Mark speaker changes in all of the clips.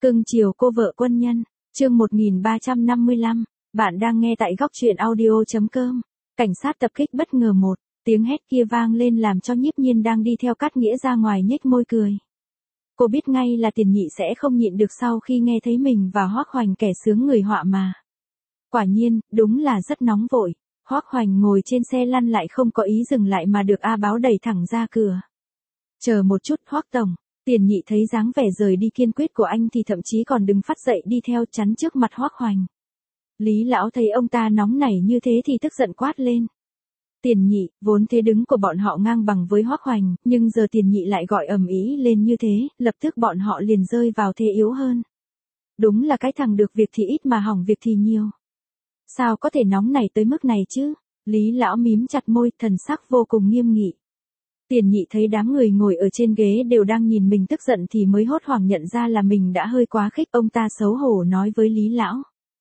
Speaker 1: Cưng chiều cô vợ quân nhân, chương 1355, bạn đang nghe tại góc truyện audio.com. Cảnh sát tập kích bất ngờ một, tiếng hét kia vang lên làm cho Nhiếp Nhiên đang đi theo Cát Nghĩa ra ngoài nhếch môi cười. Cô biết ngay là Tiền Nhị sẽ không nhịn được sau khi nghe thấy mình và Hoắc Hoành kẻ sướng người họa mà. Quả nhiên, đúng là rất nóng vội, Hoắc Hoành ngồi trên xe lăn lại không có ý dừng lại mà được A Báo đẩy thẳng ra cửa. Chờ một chút Hoắc tổng. Tiền Nhị thấy dáng vẻ rời đi kiên quyết của anh thì thậm chí còn đứng phát dậy đi theo chắn trước mặt Hoắc Hoành. Lý lão thấy ông ta nóng nảy như thế thì tức giận quát lên. Tiền Nhị, vốn thế đứng của bọn họ ngang bằng với Hoắc Hoành, nhưng giờ Tiền Nhị lại gọi ầm ĩ lên như thế, lập tức bọn họ liền rơi vào thế yếu hơn. Đúng là cái thằng được việc thì ít mà hỏng việc thì nhiều. Sao có thể nóng nảy tới mức này chứ? Lý lão mím chặt môi, thần sắc vô cùng nghiêm nghị. Tiền Nhị thấy đám người ngồi ở trên ghế đều đang nhìn mình tức giận thì mới hốt hoảng nhận ra là mình đã hơi quá khích. Ông ta xấu hổ nói với Lý lão.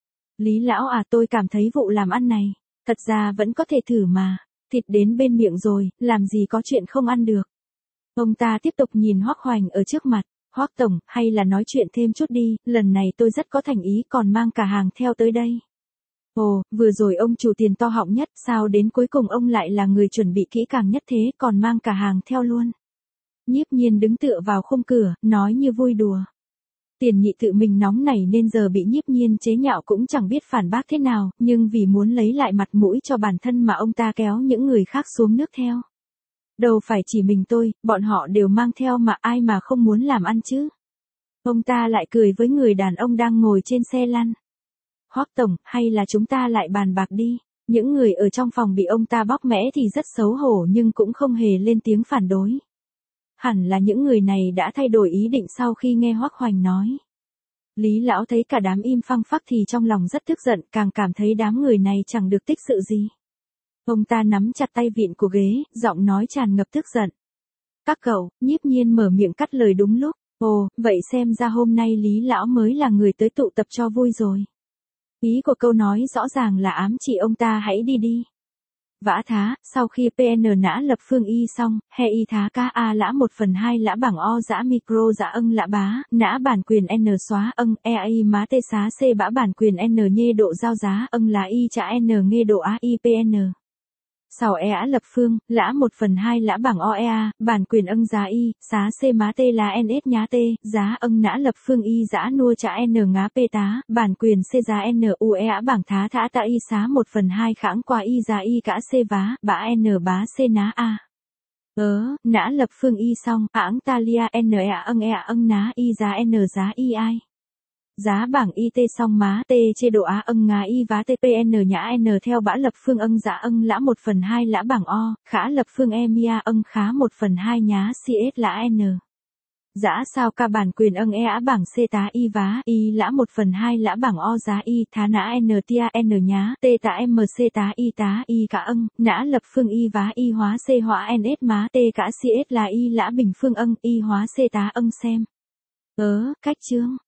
Speaker 1: Lý lão à, tôi cảm thấy vụ làm ăn này, thật ra vẫn có thể thử mà, thịt đến bên miệng rồi, làm gì có chuyện không ăn được. Ông ta tiếp tục nhìn Hoắc Hoành ở trước mặt. Hoắc tổng, hay là nói chuyện thêm chút đi, lần này tôi rất có thành ý còn mang cả hàng theo tới đây. Ồ, vừa rồi ông chủ Tiền to họng nhất, sao đến cuối cùng ông lại là người chuẩn bị kỹ càng nhất thế còn mang cả hàng theo luôn. Nhiếp Nhiên đứng tựa vào khung cửa, nói như vui đùa. Tiền Nhị tự mình nóng nảy nên giờ bị Nhiếp Nhiên chế nhạo cũng chẳng biết phản bác thế nào, nhưng vì muốn lấy lại mặt mũi cho bản thân mà ông ta kéo những người khác xuống nước theo. Đâu phải chỉ mình tôi, bọn họ đều mang theo mà ai mà không muốn làm ăn chứ. Ông ta lại cười với người đàn ông đang ngồi trên xe lăn. Hoắc tổng, hay là chúng ta lại bàn bạc đi. Những người ở trong phòng bị ông ta bóc mẽ thì rất xấu hổ nhưng cũng không hề lên tiếng phản đối. Hẳn là những người này đã thay đổi ý định sau khi nghe Hoắc Hoành nói. Lý lão thấy cả đám im phăng phắc thì trong lòng rất tức giận, càng cảm thấy đám người này chẳng được tích sự gì. Ông ta nắm chặt tay vịn của ghế, giọng nói tràn ngập tức giận. Các cậu, Nhiếp Nhiên mở miệng cắt lời đúng lúc. Ồ, vậy xem ra hôm nay Lý lão mới là người tới tụ tập cho vui rồi. Ý của câu nói rõ ràng là ám chỉ ông ta hãy đi đi. Vã thá, sau khi PN nã lập phương y xong, he y thá ca a lã 1/2 lã bảng o dã micro dã âng lã bá, nã bản quyền n xóa âng e y má tê xá c bã bản quyền n nhê độ giao giá âng lá y chả n nghe độ a y pn. Sau e á lập phương, lã 1/2 lã bảng OEA, bản quyền âng giá y, xá c má tê là NS nhá tê, giá âng nã lập phương y giã nua trả n ngá p tá, bản quyền c giá n u e á bảng thá thã tạ y xá 1/2 khãng qua y giá y cả c vá, bã n bá c ná a. Nã lập phương y xong, ãng talia n e âng ná y giá n giá y ai. Giá bảng IT xong má T chê độ á âng ngá y vá TPN nhã N theo bã lập phương âng dạ âng lã 1/2 lã bảng O, khá lập phương mia âng khá 1/2 nhá CS lã N. Dã sao ca bản quyền âng á bảng C tá y vá y lã 1/2 lã bảng O giá y thá nã N tia N nhá T tá MC tá y cả âng, nã lập phương y vá y hóa C hóa NS má T cả CS là y lã bình phương âng y hóa C tá âng xem. Cách chương.